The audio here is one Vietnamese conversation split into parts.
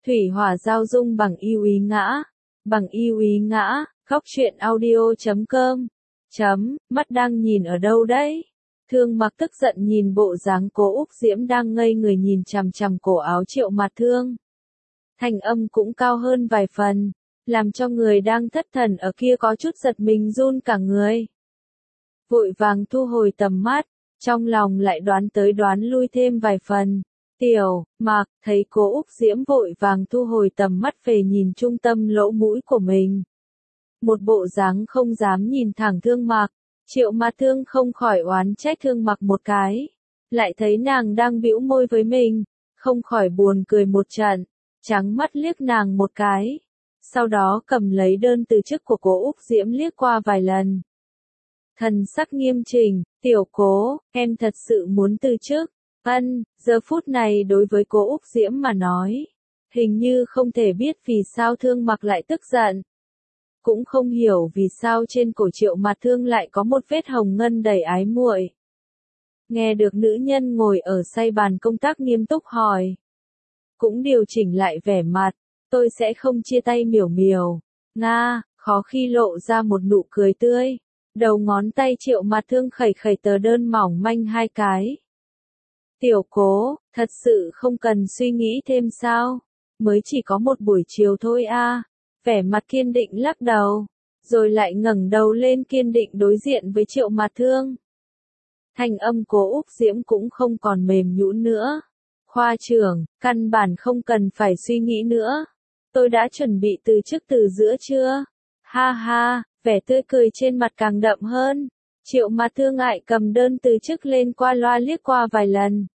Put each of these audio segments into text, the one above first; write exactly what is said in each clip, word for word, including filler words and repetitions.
Thủy hỏa giao dung bằng yêu ý ngã. Bằng yêu ý ngã, góc truyện audio chấm com. Chấm, mắt đang nhìn ở đâu đấy? Thương Mặc tức giận nhìn bộ dáng Cố Úc Diễm đang ngây người nhìn chằm chằm cổ áo Triệu Mạt Thương. Thanh âm cũng cao hơn vài phần, làm cho người đang thất thần ở kia có chút giật mình run cả người. Vội vàng thu hồi tầm mắt, trong lòng lại đoán tới đoán lui thêm vài phần. Tiểu Mạc thấy Cố Úc Diễm vội vàng thu hồi tầm mắt về nhìn trung tâm lỗ mũi của mình. Một bộ dáng không dám nhìn thẳng Thương Mặc, Triệu Mạt Thương không khỏi oán trách Thương Mặc một cái. Lại thấy nàng đang bĩu môi với mình, không khỏi buồn cười một trận, trắng mắt liếc nàng một cái. Sau đó cầm lấy đơn từ chức của Cố Úc Diễm liếc qua vài lần. Thần sắc nghiêm chỉnh, tiểu Cố, em thật sự muốn từ chức. Ân, giờ phút này đối với Cố Úc Diễm mà nói, hình như không thể biết vì sao Thương Mặc lại tức giận. Cũng không hiểu vì sao trên cổ Triệu Mạt Thương lại có một vết hồng ngân đầy ái muội. Nghe được nữ nhân ngồi ở say bàn công tác nghiêm túc hỏi. Cũng điều chỉnh lại vẻ mặt, tôi sẽ không chia tay miểu miểu. Nga, khó khi lộ ra một nụ cười tươi. Đầu ngón tay Triệu Mạt Thương khẩy khẩy tờ đơn mỏng manh hai cái. Tiểu Cố, thật sự không cần suy nghĩ thêm sao? Mới chỉ có một buổi chiều thôi a. À. Vẻ mặt kiên định lắc đầu, rồi lại ngẩng đầu lên kiên định đối diện với Triệu Mạt Thương. Thanh âm Cố Úc Diễm cũng không còn mềm nhũn nữa. Khoa trưởng, căn bản không cần phải suy nghĩ nữa. Tôi đã chuẩn bị từ chức từ giữa chưa? Ha ha, vẻ tươi cười trên mặt càng đậm hơn. Triệu Mạt Thương ngại cầm đơn từ chức lên qua loa liếc qua vài lần.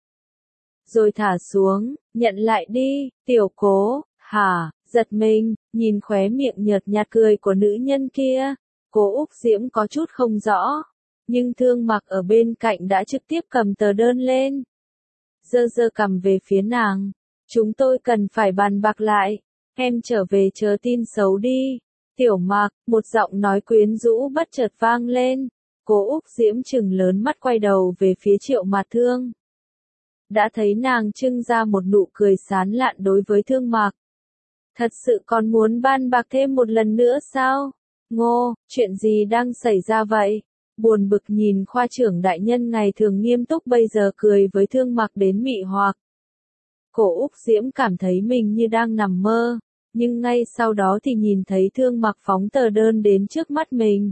Rồi thả xuống, nhận lại đi, tiểu Cố, hả, giật mình, nhìn khóe miệng nhợt nhạt cười của nữ nhân kia. Cố Úc Diễm có chút không rõ, nhưng Thương Mặc ở bên cạnh đã trực tiếp cầm tờ đơn lên. Giơ giơ cầm về phía nàng, chúng tôi cần phải bàn bạc lại, em trở về chờ tin xấu đi. Tiểu Mạc, một giọng nói quyến rũ bất chợt vang lên. Cố Úc Diễm trừng lớn mắt quay đầu về phía Triệu Mạt Thương. Đã thấy nàng trưng ra một nụ cười sán lạn đối với Thương Mặc. Thật sự còn muốn ban bạc thêm một lần nữa sao? Ngô, chuyện gì đang xảy ra vậy? Buồn bực nhìn khoa trưởng đại nhân ngày thường nghiêm túc bây giờ cười với Thương Mặc đến mị hoặc. Cố Úc Diễm cảm thấy mình như đang nằm mơ, nhưng ngay sau đó thì nhìn thấy Thương Mặc phóng tờ đơn đến trước mắt mình.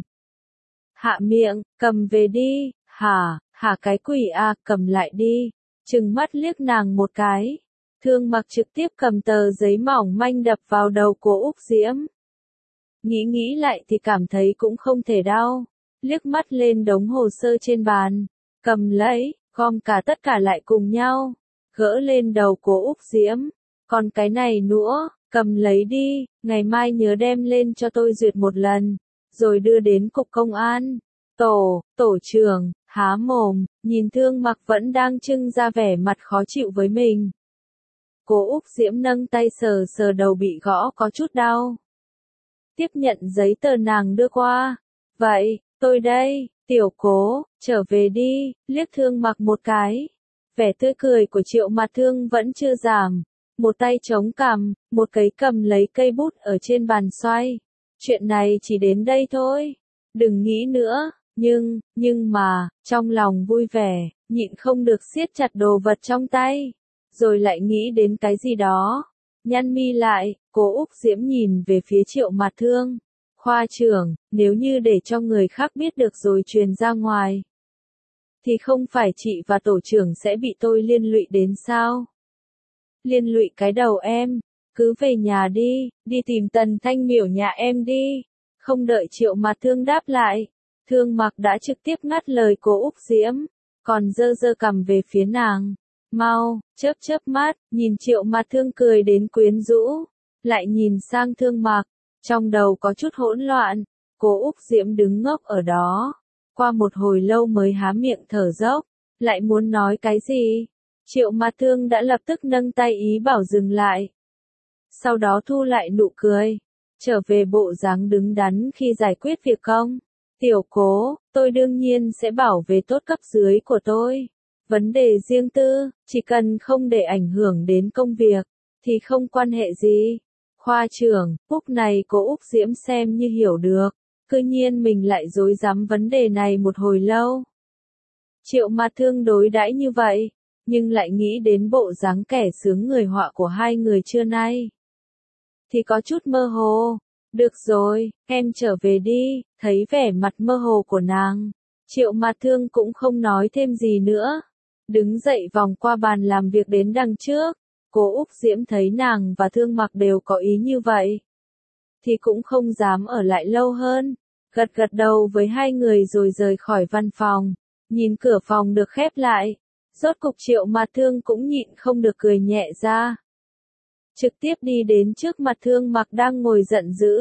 Hạ miệng, cầm về đi, hả, hả cái quỷ à, cầm lại đi. Trừng mắt liếc nàng một cái. Thương Mặc trực tiếp cầm tờ giấy mỏng manh đập vào đầu Cố Úc Diễm. Nghĩ nghĩ lại thì cảm thấy cũng không thể đau. Liếc mắt lên đống hồ sơ trên bàn. Cầm lấy, gom cả tất cả lại cùng nhau. Gỡ lên đầu Cố Úc Diễm. Còn cái này nữa, cầm lấy đi, ngày mai nhớ đem lên cho tôi duyệt một lần. Rồi đưa đến cục công an. Tổ, tổ trưởng, há mồm, nhìn Thương Mặc vẫn đang trưng ra vẻ mặt khó chịu với mình. Cố Úc Diễm nâng tay sờ sờ đầu bị gõ có chút đau. Tiếp nhận giấy tờ nàng đưa qua. Vậy, tôi đây, tiểu Cố, trở về đi, liếc Thương Mặc một cái. Vẻ tươi cười của Triệu Mạt Thương vẫn chưa giảm. Một tay chống cằm, một cái cầm lấy cây bút ở trên bàn xoay. Chuyện này chỉ đến đây thôi. Đừng nghĩ nữa. Nhưng, nhưng mà, trong lòng vui vẻ, nhịn không được siết chặt đồ vật trong tay. Rồi lại nghĩ đến cái gì đó. Nhăn mi lại, Cố Úc Diễm nhìn về phía Triệu Mạt Thương. Khoa trưởng, nếu như để cho người khác biết được rồi truyền ra ngoài, thì không phải chị và tổ trưởng sẽ bị tôi liên lụy đến sao? Liên lụy cái đầu em, cứ về nhà đi, đi tìm Tần Thanh Miểu nhà em đi. Không đợi Triệu Mạt Thương đáp lại. Thương Mặc đã trực tiếp ngắt lời Cố Úc Diễm, còn giơ giơ cầm về phía nàng. Mau, chớp chớp mắt, nhìn Triệu Mạt Thương cười đến quyến rũ, lại nhìn sang Thương Mặc, trong đầu có chút hỗn loạn. Cố Úc Diễm đứng ngốc ở đó, qua một hồi lâu mới há miệng thở dốc, lại muốn nói cái gì. Triệu Mạt Thương đã lập tức nâng tay ý bảo dừng lại. Sau đó thu lại nụ cười, trở về bộ dáng đứng đắn khi giải quyết việc công. Tiểu Cố, tôi đương nhiên sẽ bảo vệ tốt cấp dưới của tôi. Vấn đề riêng tư, chỉ cần không để ảnh hưởng đến công việc, thì không quan hệ gì. Khoa trưởng, lúc này cô Úc Diễm xem như hiểu được, cư nhiên mình lại rối rắm vấn đề này một hồi lâu. Triệu Mạt Thương đối đãi như vậy, nhưng lại nghĩ đến bộ dáng kẻ sướng người họa của hai người trưa nay. Thì có chút mơ hồ. Được rồi, em trở về đi, thấy vẻ mặt mơ hồ của nàng. Triệu Mạt Thương cũng không nói thêm gì nữa. Đứng dậy vòng qua bàn làm việc đến đằng trước. Cô Úc Diễm thấy nàng và Thương Mặc đều có ý như vậy. Thì cũng không dám ở lại lâu hơn. Gật gật đầu với hai người rồi rời khỏi văn phòng. Nhìn cửa phòng được khép lại. Rốt cục Triệu Mạt Thương cũng nhịn không được cười nhẹ ra. Trực tiếp đi đến trước mặt Thương Mặc đang ngồi giận dữ.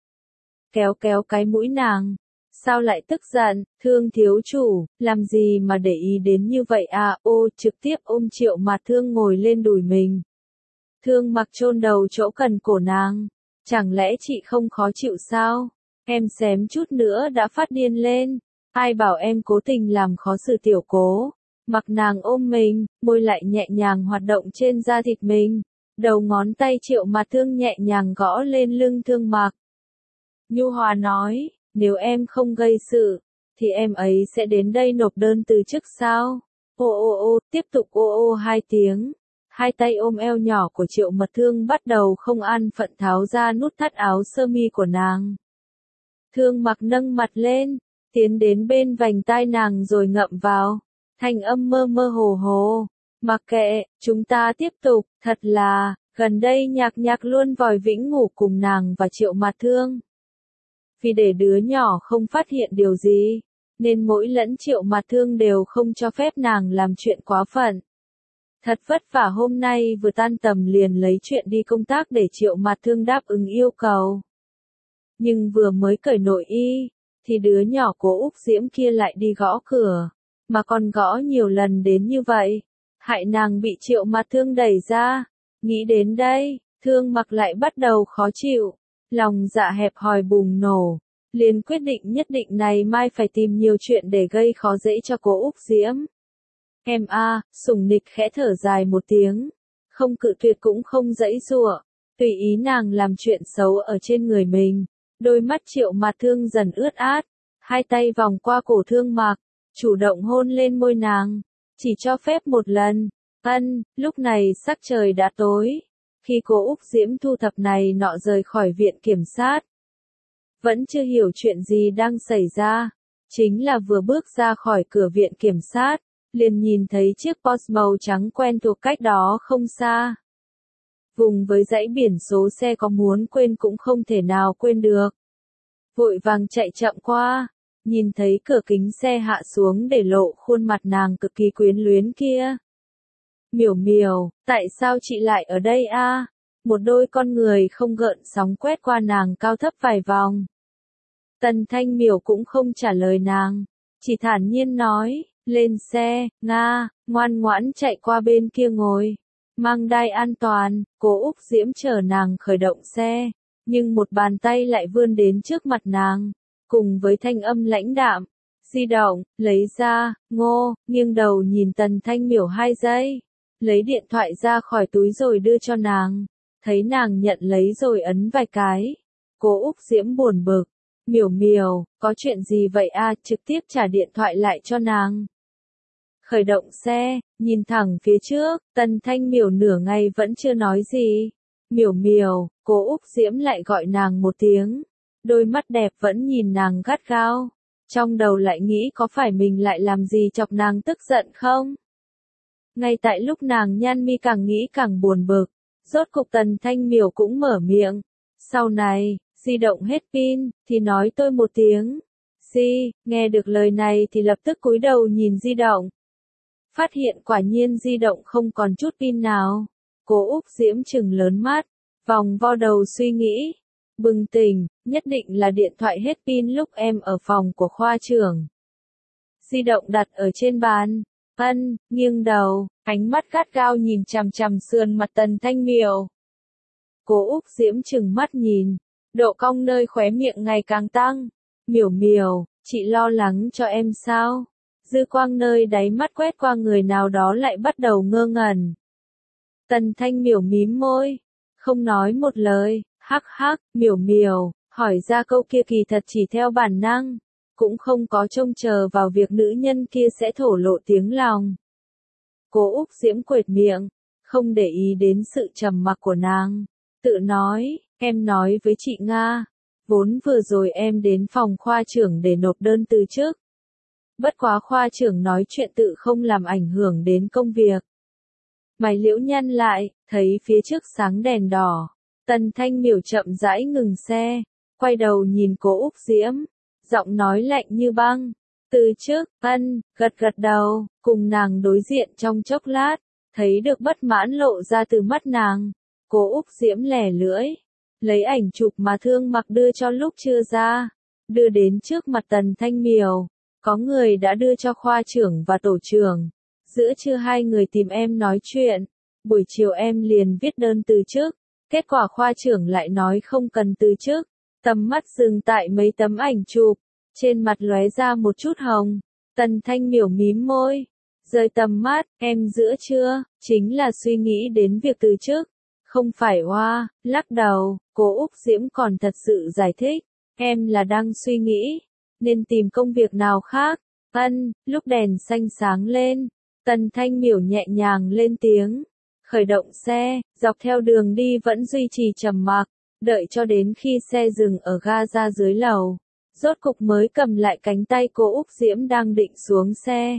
Kéo kéo cái mũi nàng. Sao lại tức giận, Thương thiếu chủ, làm gì mà để ý đến như vậy à, ô, trực tiếp ôm Triệu Mạt Thương ngồi lên đùi mình. Thương Mặc chôn đầu chỗ cần cổ nàng. Chẳng lẽ chị không khó chịu sao? Em xém chút nữa đã phát điên lên. Ai bảo em cố tình làm khó xử tiểu cố. Mặc nàng ôm mình, môi lại nhẹ nhàng hoạt động trên da thịt mình. Đầu ngón tay Triệu Mạt Thương nhẹ nhàng gõ lên lưng Thương Mặc. Nhu hòa nói, nếu em không gây sự, thì em ấy sẽ đến đây nộp đơn từ chức sao? Ô ô ô, tiếp tục ô ô hai tiếng. Hai tay ôm eo nhỏ của Triệu Mạt Thương bắt đầu không an phận tháo ra nút thắt áo sơ mi của nàng. Thương Mặc nâng mặt lên, tiến đến bên vành tai nàng rồi ngậm vào. Thanh âm mơ mơ hồ hồ. Mặc kệ, chúng ta tiếp tục, thật là, gần đây Nhạc Nhạc luôn vòi vĩnh ngủ cùng nàng và Triệu Mạt Thương. Vì để đứa nhỏ không phát hiện điều gì, nên mỗi lẫn Triệu Mạt Thương đều không cho phép nàng làm chuyện quá phận. Thật vất vả hôm nay vừa tan tầm liền lấy chuyện đi công tác để Triệu Mạt Thương đáp ứng yêu cầu. Nhưng vừa mới cởi nội y, thì đứa nhỏ của Úc Diễm kia lại đi gõ cửa, mà còn gõ nhiều lần đến như vậy. Hại nàng bị Triệu Mạt Thương đẩy ra. Nghĩ đến đây, Thương Mặc lại bắt đầu khó chịu. Lòng dạ hẹp hòi bùng nổ. Liền quyết định nhất định này mai phải tìm nhiều chuyện để gây khó dễ cho cô Úc Diễm. Em a, à, sủng nịch khẽ thở dài một tiếng. Không cự tuyệt cũng không dãy dụa. Tùy ý nàng làm chuyện xấu ở trên người mình. Đôi mắt Triệu Mạt Thương dần ướt át. Hai tay vòng qua cổ Thương Mặc. Chủ động hôn lên môi nàng. Chỉ cho phép một lần. Ân, lúc này sắc trời đã tối. Khi cô Úc Diễm thu thập này nọ rời khỏi viện kiểm sát. Vẫn chưa hiểu chuyện gì đang xảy ra. Chính là vừa bước ra khỏi cửa viện kiểm sát, liền nhìn thấy chiếc Porsche màu trắng quen thuộc cách đó không xa. Vùng với dãy biển số xe có muốn quên cũng không thể nào quên được. Vội vàng chạy chậm qua. Nhìn thấy cửa kính xe hạ xuống để lộ khuôn mặt nàng cực kỳ quyến luyến kia. Miểu miểu, tại sao chị lại ở đây a? À? Một đôi con người không gợn sóng quét qua nàng cao thấp vài vòng. Tần Thanh Miểu cũng không trả lời nàng, chỉ thản nhiên nói, lên xe, Nga, ngoan ngoãn chạy qua bên kia ngồi. Mang đai an toàn, cô Úc Diễm chờ nàng khởi động xe, nhưng một bàn tay lại vươn đến trước mặt nàng. Cùng với thanh âm lãnh đạm, di động, lấy ra, ngô, nghiêng đầu nhìn Tần Thanh Miểu hai giây, lấy điện thoại ra khỏi túi rồi đưa cho nàng, thấy nàng nhận lấy rồi ấn vài cái, cô Úc Diễm buồn bực, miểu miểu, có chuyện gì vậy a? À, trực tiếp trả điện thoại lại cho nàng. Khởi động xe, nhìn thẳng phía trước, Tần Thanh Miểu nửa ngày vẫn chưa nói gì, miểu miểu, cô Úc Diễm lại gọi nàng một tiếng. Đôi mắt đẹp vẫn nhìn nàng gắt gao. Trong đầu lại nghĩ có phải mình lại làm gì chọc nàng tức giận không? Ngay tại lúc nàng nhăn mi càng nghĩ càng buồn bực. Rốt cục Tần Thanh Miểu cũng mở miệng. Sau này, di động hết pin, thì nói tôi một tiếng. Di, nghe được lời này thì lập tức cúi đầu nhìn di động. Phát hiện quả nhiên di động không còn chút pin nào. Cô Úc Diễm trừng lớn mắt, vòng vo đầu suy nghĩ. Bừng tỉnh, nhất định là điện thoại hết pin lúc em ở phòng của khoa trưởng. Di động đặt ở trên bàn. Ân, nghiêng đầu, ánh mắt gắt gao nhìn chằm chằm sườn mặt Tần Thanh Miểu. Cô Úc Diễm trừng mắt nhìn, độ cong nơi khóe miệng ngày càng tăng. Miểu miểu, chị lo lắng cho em sao? Dư quang nơi đáy mắt quét qua người nào đó lại bắt đầu ngơ ngẩn. Tần Thanh Miểu mím môi, không nói một lời, hắc hắc, Miểu Miểu, hỏi ra câu kia kỳ thật chỉ theo bản năng, cũng không có trông chờ vào việc nữ nhân kia sẽ thổ lộ tiếng lòng. Cố Úc Diễm quệt miệng, không để ý đến sự trầm mặc của nàng, tự nói, em nói với chị Nga, vốn vừa rồi em đến phòng khoa trưởng để nộp đơn từ chức. Bất quá khoa trưởng nói chuyện tự không làm ảnh hưởng đến công việc. Mày liễu nhăn lại, thấy phía trước sáng đèn đỏ. Tần Thanh Miểu chậm rãi ngừng xe, quay đầu nhìn Cố Úc Diễm, giọng nói lạnh như băng. Từ trước, ân, gật gật đầu, cùng nàng đối diện trong chốc lát, thấy được bất mãn lộ ra từ mắt nàng. Cố Úc Diễm lẻ lưỡi, lấy ảnh chụp mà Thương Mặc đưa cho lúc chưa ra, đưa đến trước mặt Tần Thanh Miểu. Có người đã đưa cho khoa trưởng và tổ trưởng. Giữa trưa hai người tìm em nói chuyện, buổi chiều em liền viết đơn từ chức. Kết quả khoa trưởng lại nói không cần từ chức. Tầm mắt dừng tại mấy tấm ảnh chụp, trên mặt lóe ra một chút hồng. Tần Thanh Miểu mím môi, rời tầm mắt, em giữa trưa, chính là suy nghĩ đến việc từ chức. Không phải oa, lắc đầu, Cố Úc Diễm còn thật sự giải thích, em là đang suy nghĩ, nên tìm công việc nào khác. Ân, lúc đèn xanh sáng lên, Tần Thanh Miểu nhẹ nhàng lên tiếng, khởi động xe, dọc theo đường đi vẫn duy trì trầm mặc, đợi cho đến khi xe dừng ở ga ra dưới lầu, rốt cục mới cầm lại cánh tay Cố Úc Diễm đang định xuống xe.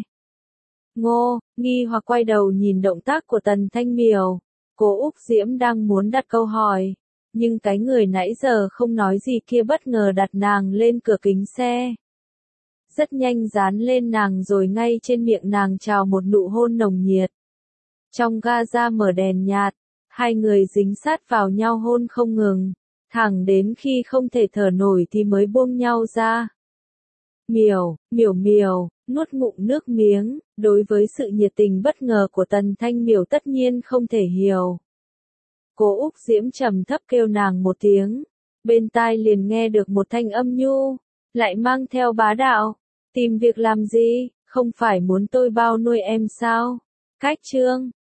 Ngô, nghi hoặc quay đầu nhìn động tác của Tần Thanh Miểu, Cố Úc Diễm đang muốn đặt câu hỏi, nhưng cái người nãy giờ không nói gì kia bất ngờ đặt nàng lên cửa kính xe. Rất nhanh dán lên nàng rồi ngay trên miệng nàng trào một nụ hôn nồng nhiệt. Trong ga ra mở đèn nhạt, hai người dính sát vào nhau hôn không ngừng, thẳng đến khi không thể thở nổi thì mới buông nhau ra. Miểu, Miểu Miểu, nuốt ngụm nước miếng, đối với sự nhiệt tình bất ngờ của Tần Thanh Miểu tất nhiên không thể hiểu. Cố Úc Diễm trầm thấp kêu nàng một tiếng, bên tai liền nghe được một thanh âm nhu, lại mang theo bá đạo, tìm việc làm gì, không phải muốn tôi bao nuôi em sao? Cách chương